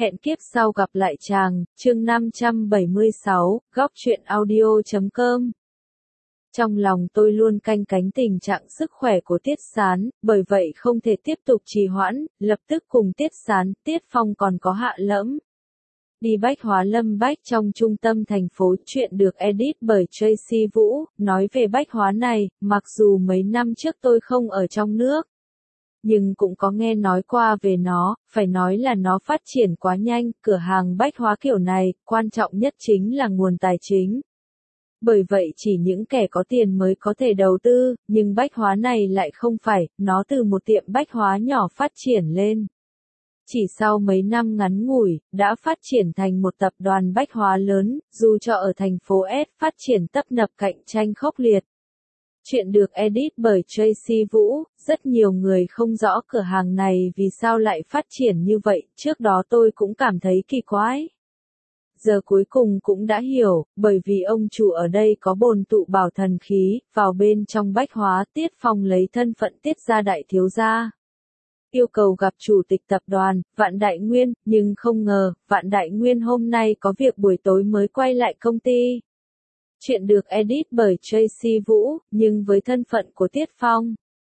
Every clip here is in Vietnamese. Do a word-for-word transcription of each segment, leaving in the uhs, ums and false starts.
Hẹn kiếp sau gặp lại chàng, chương năm trăm bảy mươi sáu, góc truyện audio chấm com. Trong lòng tôi luôn canh cánh tình trạng sức khỏe của Tiết Sán, bởi vậy không thể tiếp tục trì hoãn, lập tức cùng Tiết Sán, Tiết Phong còn có Hạ Lẫm. Đi Bách Hóa Lâm Bách trong trung tâm thành phố, chuyện được edit bởi Tracy Vũ. Nói về Bách Hóa này, mặc dù mấy năm trước tôi không ở trong nước, nhưng cũng có nghe nói qua về nó, phải nói là nó phát triển quá nhanh. Cửa hàng bách hóa kiểu này, quan trọng nhất chính là nguồn tài chính. Bởi vậy chỉ những kẻ có tiền mới có thể đầu tư, nhưng bách hóa này lại không phải, nó từ một tiệm bách hóa nhỏ phát triển lên. Chỉ sau mấy năm ngắn ngủi, đã phát triển thành một tập đoàn bách hóa lớn, dù cho ở thành phố S phát triển tấp nập cạnh tranh khốc liệt. Chuyện được edit bởi Tracy Vũ. Rất nhiều người không rõ cửa hàng này vì sao lại phát triển như vậy, trước đó tôi cũng cảm thấy kỳ quái. Giờ cuối cùng cũng đã hiểu, bởi vì ông chủ ở đây có bồn tụ bảo thần khí, vào bên trong bách hóa. Tiết Phong lấy thân phận Tiết gia đại thiếu gia, yêu cầu gặp chủ tịch tập đoàn, Vạn Đại Nguyên, nhưng không ngờ, Vạn Đại Nguyên hôm nay có việc buổi tối mới quay lại công ty. Chuyện được edit bởi Tracy Vũ, nhưng với thân phận của Tiết Phong,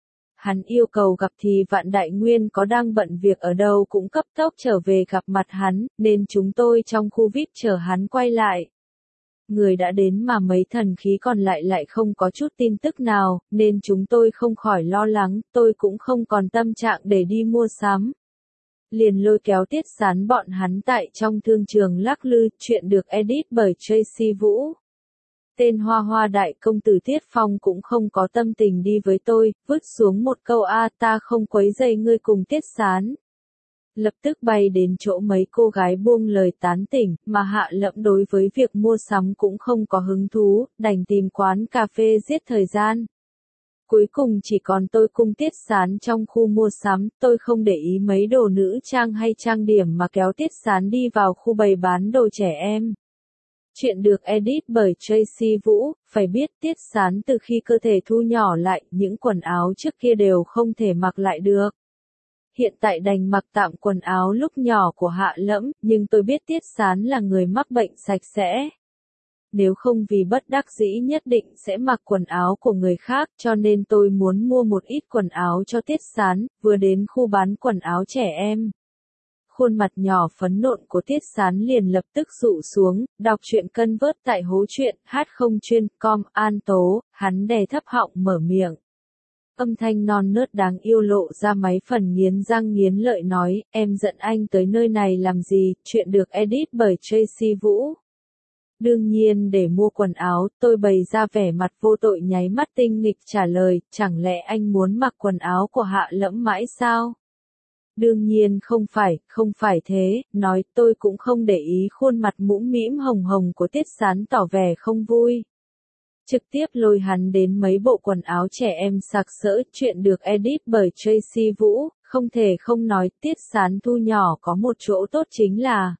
hắn yêu cầu gặp thì Vạn Đại Nguyên có đang bận việc ở đâu cũng cấp tốc trở về gặp mặt hắn, nên chúng tôi trong khu vi ai pi chờ hắn quay lại. Người đã đến mà mấy thần khí còn lại lại không có chút tin tức nào, nên chúng tôi không khỏi lo lắng, tôi cũng không còn tâm trạng để đi mua sắm. Liền lôi kéo Tiết Sán bọn hắn tại trong thương trường lắc lư. Chuyện được edit bởi Tracy Vũ. Tên Hoa Hoa đại công tử Tiết Phong cũng không có tâm tình đi với tôi, vứt xuống một câu a ta không quấy rầy ngươi cùng Tiết Sán. Lập tức bay đến chỗ mấy cô gái buông lời tán tỉnh, mà Hạ Lẫm đối với việc mua sắm cũng không có hứng thú, đành tìm quán cà phê giết thời gian. Cuối cùng chỉ còn tôi cùng Tiết Sán trong khu mua sắm, tôi không để ý mấy đồ nữ trang hay trang điểm mà kéo Tiết Sán đi vào khu bày bán đồ trẻ em. Chuyện được edit bởi Tracy Vũ. Phải biết Tiết Sán từ khi cơ thể thu nhỏ lại, những quần áo trước kia đều không thể mặc lại được. Hiện tại đành mặc tạm quần áo lúc nhỏ của Hạ Lẫm, nhưng tôi biết Tiết Sán là người mắc bệnh sạch sẽ. Nếu không vì bất đắc dĩ nhất định sẽ mặc quần áo của người khác, cho nên tôi muốn mua một ít quần áo cho Tiết Sán. Vừa đến khu bán quần áo trẻ em, khuôn mặt nhỏ phấn nộn của Tiết Sán liền lập tức dụ xuống. Đọc truyện cân vớt tại hố truyện hát không chuyên com An Tố. Hắn đè thấp họng mở miệng, âm thanh non nớt đáng yêu lộ ra mấy phần nghiến răng nghiến lợi nói, em dẫn anh tới nơi này làm gì? Chuyện được edit bởi Tracy Vũ. Đương nhiên để mua quần áo, tôi bày ra vẻ mặt vô tội nháy mắt tinh nghịch trả lời, chẳng lẽ anh muốn mặc quần áo của Hạ Lẫm mãi sao? Đương nhiên không phải, không phải thế, nói tôi cũng không để ý khuôn mặt mũm mĩm hồng hồng của Tiết Sán tỏ vẻ không vui. Trực tiếp lôi hắn đến mấy bộ quần áo trẻ em sặc sỡ. Chuyện được edit bởi Tracy Vũ. Không thể không nói, Tiết Sán thu nhỏ có một chỗ tốt chính là,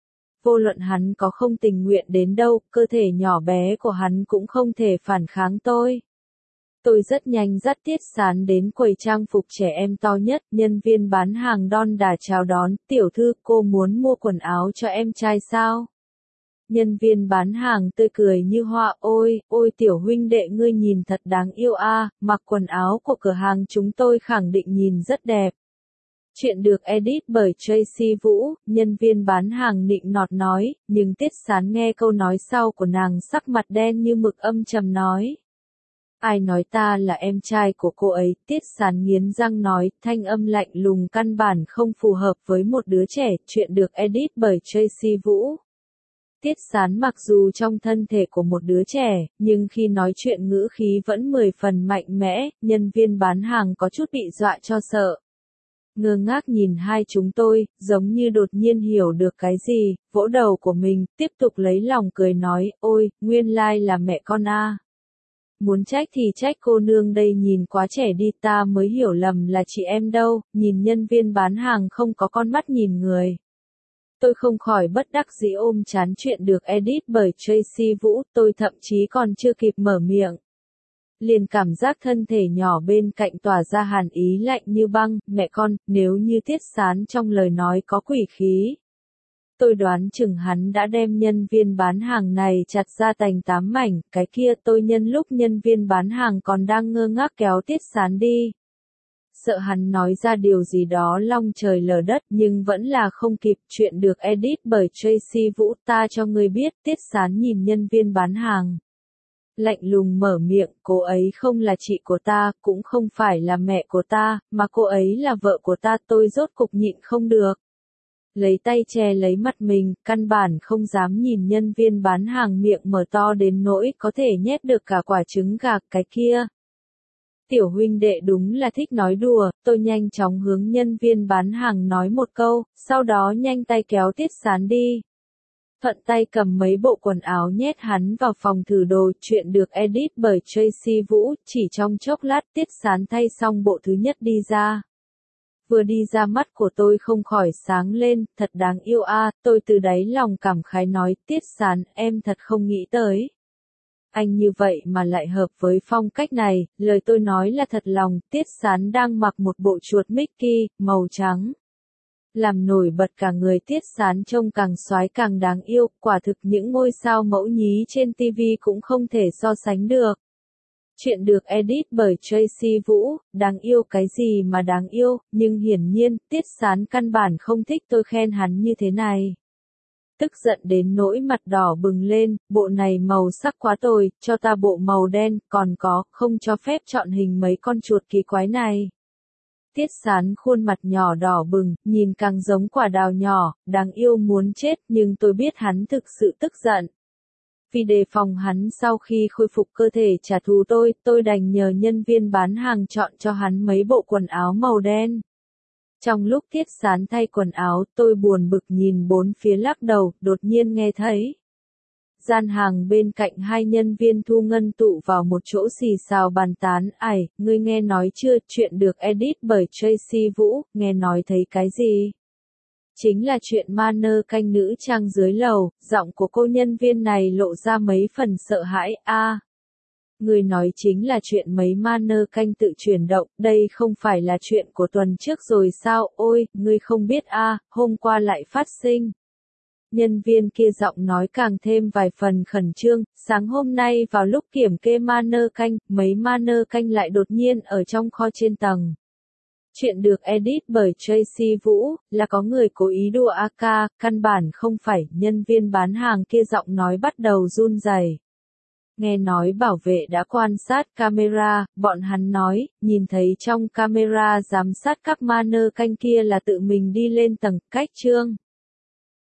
vô luận hắn có không tình nguyện đến đâu, cơ thể nhỏ bé của hắn cũng không thể phản kháng tôi. Tôi rất nhanh dắt Tiết Sán đến quầy trang phục trẻ em to nhất, nhân viên bán hàng đon đả chào đón, tiểu thư, cô muốn mua quần áo cho em trai sao? Nhân viên bán hàng tươi cười như hoa, ôi, ôi tiểu huynh đệ ngươi nhìn thật đáng yêu a, mặc quần áo của cửa hàng chúng tôi khẳng định nhìn rất đẹp. Chuyện được edit bởi Tracy Vũ. Nhân viên bán hàng nịnh nọt nói, nhưng Tiết Sán nghe câu nói sau của nàng sắc mặt đen như mực âm trầm nói. Ai nói ta là em trai của cô ấy? Tiết Sán nghiến răng nói, thanh âm lạnh lùng căn bản không phù hợp với một đứa trẻ. Chuyện được edit bởi Tracy Vũ. Tiết Sán mặc dù trong thân thể của một đứa trẻ, nhưng khi nói chuyện ngữ khí vẫn mười phần mạnh mẽ. Nhân viên bán hàng có chút bị dọa cho sợ. Ngơ ngác nhìn hai chúng tôi, giống như đột nhiên hiểu được cái gì, vỗ đầu của mình, tiếp tục lấy lòng cười nói, ôi, nguyên lai là mẹ con a. Muốn trách thì trách cô nương đây nhìn quá trẻ đi, ta mới hiểu lầm là chị em đâu. Nhìn nhân viên bán hàng không có con mắt nhìn người, tôi không khỏi bất đắc dĩ ôm chán. Chuyện được edit bởi Tracy Vũ. Tôi thậm chí còn chưa kịp mở miệng, liền cảm giác thân thể nhỏ bên cạnh tỏa ra hàn ý lạnh như băng. Mẹ con, nếu như Tiết Sán trong lời nói có quỷ khí, Tôi đoán chừng hắn đã đem nhân viên bán hàng này chặt ra thành tám mảnh, cái kia tôi nhân lúc nhân viên bán hàng còn đang ngơ ngác kéo Tiết Sán đi. Sợ hắn nói ra điều gì đó long trời lở đất nhưng vẫn là không kịp, chuyện được edit bởi Tracy Vũ. Ta cho ngươi biết, Tiết Sán nhìn nhân viên bán hàng. Lạnh lùng mở miệng, cô ấy không là chị của ta, cũng không phải là mẹ của ta, mà cô ấy là vợ của ta. Tôi rốt cục nhịn không được. Lấy tay che lấy mặt mình, căn bản không dám nhìn nhân viên bán hàng miệng mở to đến nỗi có thể nhét được cả quả trứng gà cái kia. Tiểu huynh đệ đúng là thích nói đùa, tôi nhanh chóng hướng nhân viên bán hàng nói một câu, sau đó nhanh tay kéo Tiết Sán đi. Thuận tay cầm mấy bộ quần áo nhét hắn vào phòng thử đồ, chuyện được edit bởi Tracy Vũ, chỉ trong chốc lát Tiết Sán thay xong bộ thứ nhất đi ra. Vừa đi ra mắt của tôi không khỏi sáng lên, thật đáng yêu a, tôi từ đáy lòng cảm khái nói, Tiết Sán, em thật không nghĩ tới. Anh như vậy mà lại hợp với phong cách này, lời tôi nói là thật lòng. Tiết Sán đang mặc một bộ chuột Mickey, màu trắng. Làm nổi bật cả người Tiết Sán trông càng soái càng đáng yêu, quả thực những ngôi sao mẫu nhí trên ti vi cũng không thể so sánh được. Chuyện được edit bởi Tracy Vũ, đáng yêu cái gì mà đáng yêu, nhưng hiển nhiên, Tiết Sán căn bản không thích tôi khen hắn như thế này. Tức giận đến nỗi mặt đỏ bừng lên, bộ này màu sắc quá tồi, cho ta bộ màu đen, còn có, không cho phép chọn hình mấy con chuột kỳ quái này. Tiết Sán khuôn mặt nhỏ đỏ bừng, nhìn càng giống quả đào nhỏ, đáng yêu muốn chết, nhưng tôi biết hắn thực sự tức giận. Vì đề phòng hắn sau khi khôi phục cơ thể trả thù tôi, tôi đành nhờ nhân viên bán hàng chọn cho hắn mấy bộ quần áo màu đen. Trong lúc Tiết Sán thay quần áo, tôi buồn bực nhìn bốn phía lắc đầu, đột nhiên nghe thấy. Gian hàng bên cạnh hai nhân viên thu ngân tụ vào một chỗ xì xào bàn tán, ải, ngươi nghe nói chưa, chuyện được edit bởi Tracy Vũ, nghe nói thấy cái gì? Chính là chuyện ma nơ canh nữ trang dưới lầu, giọng của cô nhân viên này lộ ra mấy phần sợ hãi, a. À, người nói chính là chuyện mấy ma nơ canh tự chuyển động, đây không phải là chuyện của tuần trước rồi sao, ôi, ngươi không biết a, à, hôm qua lại phát sinh. Nhân viên kia giọng nói càng thêm vài phần khẩn trương, sáng hôm nay vào lúc kiểm kê ma nơ canh, mấy ma nơ canh lại đột nhiên ở trong kho trên tầng. Chuyện được edit bởi Tracy Vũ, là có người cố ý đùa a ca, căn bản không phải, nhân viên bán hàng kia giọng nói bắt đầu run rẩy. Nghe nói bảo vệ đã quan sát camera, bọn hắn nói, nhìn thấy trong camera giám sát các ma nơ canh kia là tự mình đi lên tầng, cách trương.